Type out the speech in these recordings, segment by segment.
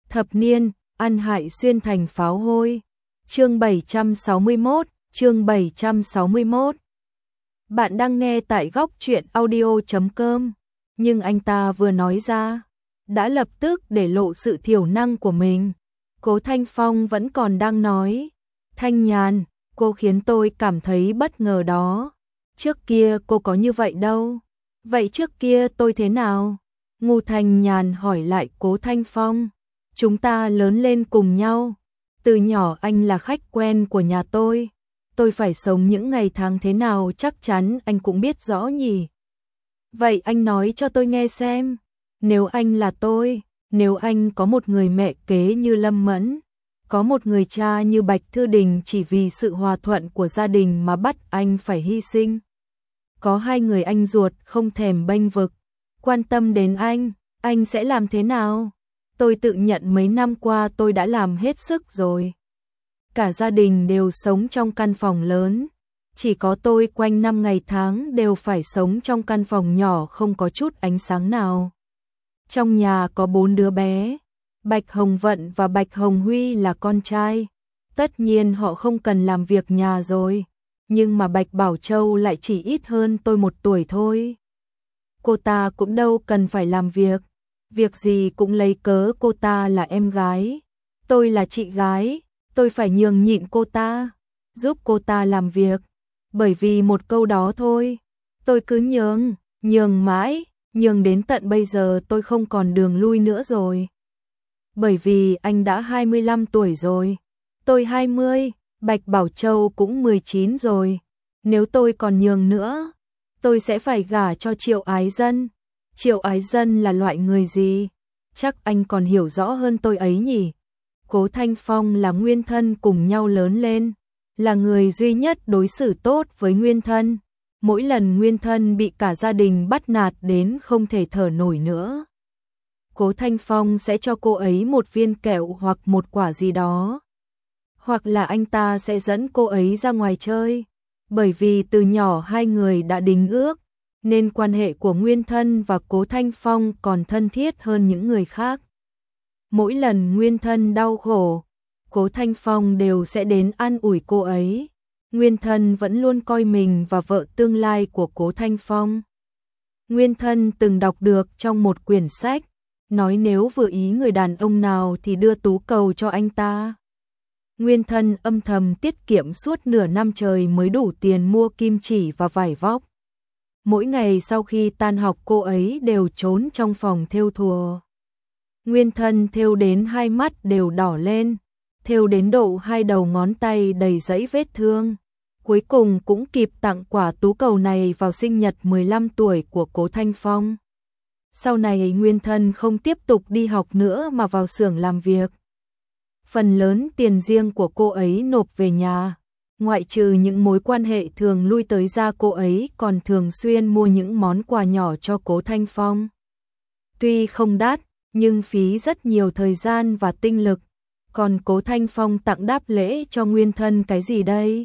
Thập niên, ăn hại xuyên thành pháo hôi. Chương 761. Bạn đang nghe tại góc truyện audio.com. Nhưng anh ta vừa nói ra, đã lập tức để lộ sự thiểu năng của mình. Cố Thanh Phong vẫn còn đang nói. Thanh Nhàn, cô khiến tôi cảm thấy bất ngờ đó. Trước kia cô có như vậy đâu. Vậy trước kia tôi thế nào? Ngô Thanh Nhàn hỏi lại Cố Thanh Phong. Chúng ta lớn lên cùng nhau. Từ nhỏ anh là khách quen của nhà tôi. Tôi phải sống những ngày tháng thế nào chắc chắn anh cũng biết rõ nhỉ. Vậy anh nói cho tôi nghe xem. Nếu anh là tôi, nếu anh có một người mẹ kế như Lâm Mẫn, có một người cha như Bạch Thư Đình chỉ vì sự hòa thuận của gia đình mà bắt anh phải hy sinh. Có hai người anh ruột không thèm bênh vực, quan tâm đến anh sẽ làm thế nào? Tôi tự nhận mấy năm qua tôi đã làm hết sức rồi. Cả gia đình đều sống trong căn phòng lớn, chỉ có tôi quanh năm ngày tháng đều phải sống trong căn phòng nhỏ không có chút ánh sáng nào. Trong nhà có 4 đứa bé, Bạch Hồng Vận và Bạch Hồng Huy là con trai. Tất nhiên họ không cần làm việc nhà rồi, nhưng mà Bạch Bảo Châu lại chỉ ít hơn tôi 1 tuổi thôi. Cô ta cũng đâu cần phải làm việc gì cũng lấy cớ cô ta là em gái, tôi là chị gái, tôi phải nhường nhịn cô ta, giúp cô ta làm việc. Bởi vì một câu đó thôi, tôi cứ nhường mãi, nhường đến tận bây giờ tôi không còn đường lui nữa rồi. Bởi vì anh đã 25 tuổi rồi, tôi 20, Bạch Bảo Châu cũng 19 rồi. Nếu tôi còn nhường nữa, tôi sẽ phải gả cho Triệu Ái Dân. Triệu Ái Dân là loại người gì? Chắc anh còn hiểu rõ hơn tôi ấy nhỉ? Cố Thanh Phong là nguyên thân cùng nhau lớn lên, là người duy nhất đối xử tốt với nguyên thân. Mỗi lần nguyên thân bị cả gia đình bắt nạt đến không thể thở nổi nữa, Cố Thanh Phong sẽ cho cô ấy một viên kẹo hoặc một quả gì đó. Hoặc là anh ta sẽ dẫn cô ấy ra ngoài chơi. Bởi vì từ nhỏ hai người đã đính ước, nên quan hệ của nguyên thân và Cố Thanh Phong còn thân thiết hơn những người khác. Mỗi lần nguyên thân đau khổ, Cố Thanh Phong đều sẽ đến an ủi cô ấy. Nguyên thân vẫn luôn coi mình và vợ tương lai của Cố Thanh Phong. Nguyên thân từng đọc được trong một quyển sách, nói nếu vừa ý người đàn ông nào thì đưa tú cầu cho anh ta. Nguyên thân âm thầm tiết kiệm suốt nửa năm trời mới đủ tiền mua kim chỉ và vải vóc. Mỗi ngày sau khi tan học cô ấy đều trốn trong phòng thêu thùa. Nguyên thân thêu đến hai mắt đều đỏ lên, thêu đến độ hai đầu ngón tay đầy dẫy vết thương. Cuối cùng cũng kịp tặng quả tú cầu này vào sinh nhật 15 tuổi của Cố Thanh Phong. Sau này nguyên thân không tiếp tục đi học nữa mà vào xưởng làm việc. Phần lớn tiền riêng của cô ấy nộp về nhà, ngoại trừ những mối quan hệ thường lui tới ra, cô ấy còn thường xuyên mua những món quà nhỏ cho Cố Thanh Phong. Tuy không đắt, nhưng phí rất nhiều thời gian và tinh lực. Còn Cố Thanh Phong tặng đáp lễ cho nguyên thân cái gì đây?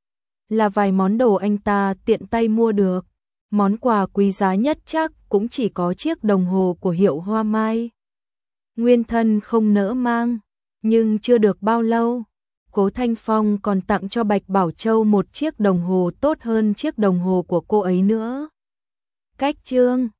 Là vài món đồ anh ta tiện tay mua được. Món quà quý giá nhất chắc cũng chỉ có chiếc đồng hồ của hiệu Hoa Mai. Nguyên thân không nỡ mang, nhưng chưa được bao lâu, Cố Thanh Phong còn tặng cho Bạch Bảo Châu một chiếc đồng hồ tốt hơn chiếc đồng hồ của cô ấy nữa. Cách chương